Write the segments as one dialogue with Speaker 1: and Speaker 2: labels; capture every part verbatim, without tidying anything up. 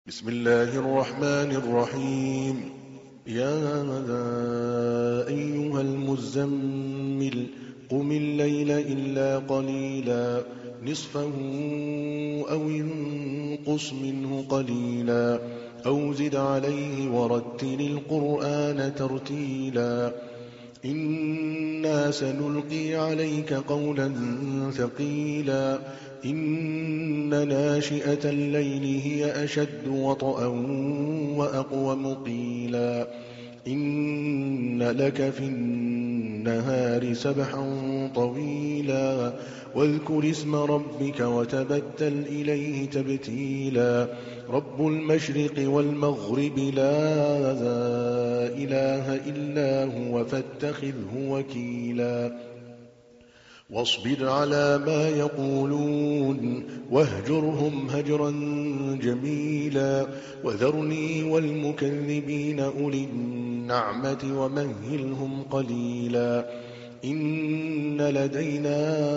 Speaker 1: بسم الله الرحمن الرحيم. يا أيها المزمل قم الليل إلا قليلا نصفه أو انقص منه قليلا أو زد عليه ورتل القرآن ترتيلا إنا سنلقي عليك قولا ثقيلا إن ناشئة الليل هي أشد وطئا وأقوم قيلا إن لك في النهار سبحا طويلا واذكر اسم ربك وتبتل إليه تبتيلا رب المشرق والمغرب لا إله إلا هو فاتخذه وكيلا واصبر على ما يقولون واهجرهم هجرا جميلا وذرني والمكذبين أولي النعمة ومهلهم قليلا إن لدينا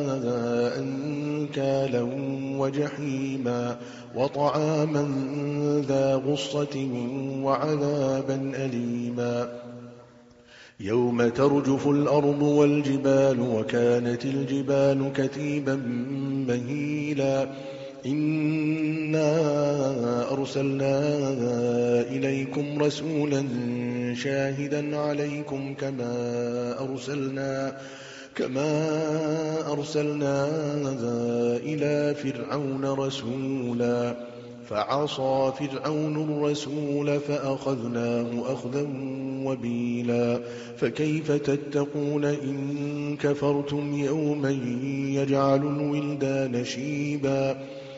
Speaker 1: أنكالا وجحيما وطعاما ذا غصة وعذابا أليما يوم ترجف الأرض والجبال وكانت الجبال كثيبا مهيلا إنا أرسلنا إليكم رسولا شاهدا عليكم كما أرسلنا كما أرسلنا إلى فرعون رسولا فعصى فرعون الرسول فأخذناه أخذا وبيلا فكيف تتقون إن كفرتم يوما يجعل الولدان شيبا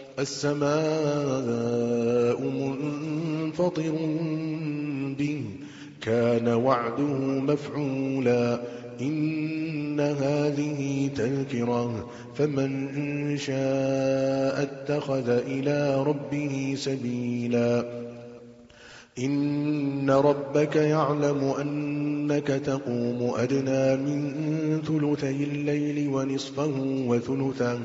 Speaker 1: السماء منفطر به كان وعده مفعولا إن هذه تذكرة فمن شاء اتخذ إلى ربه سبيلا إن ربك يعلم أنك تقوم أدنى من ثلثي الليل ونصفه وثلثه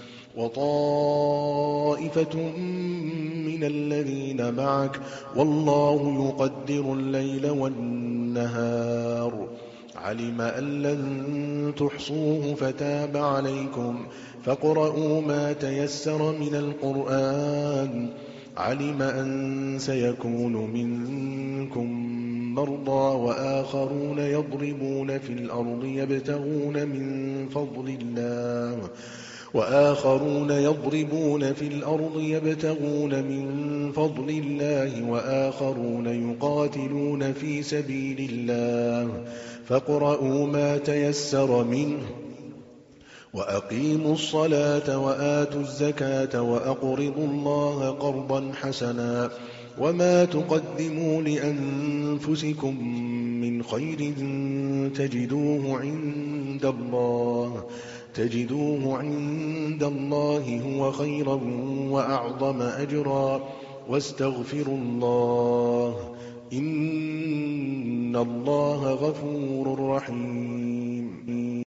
Speaker 1: وطائفة من الذين معك والله يقدر الليل والنهار علم أن لن تحصوه فتاب عليكم فاقرؤوا ما تيسر من القرآن علم أن سيكون منكم مرضى وآخرون يضربون في الأرض يبتغون من فضل الله وآخرون يضربون في الأرض يبتغون من فضل الله وآخرون يقاتلون في سبيل الله فاقرؤوا ما تيسر منه وأقيموا الصلاة وآتوا الزكاة وأقرضوا الله قرضا حسنا وما تقدموا لأنفسكم من خير تجدوه عند الله تجدوه عند الله هو خيرا وأعظم أجرا واستغفروا الله إن الله غفور رحيم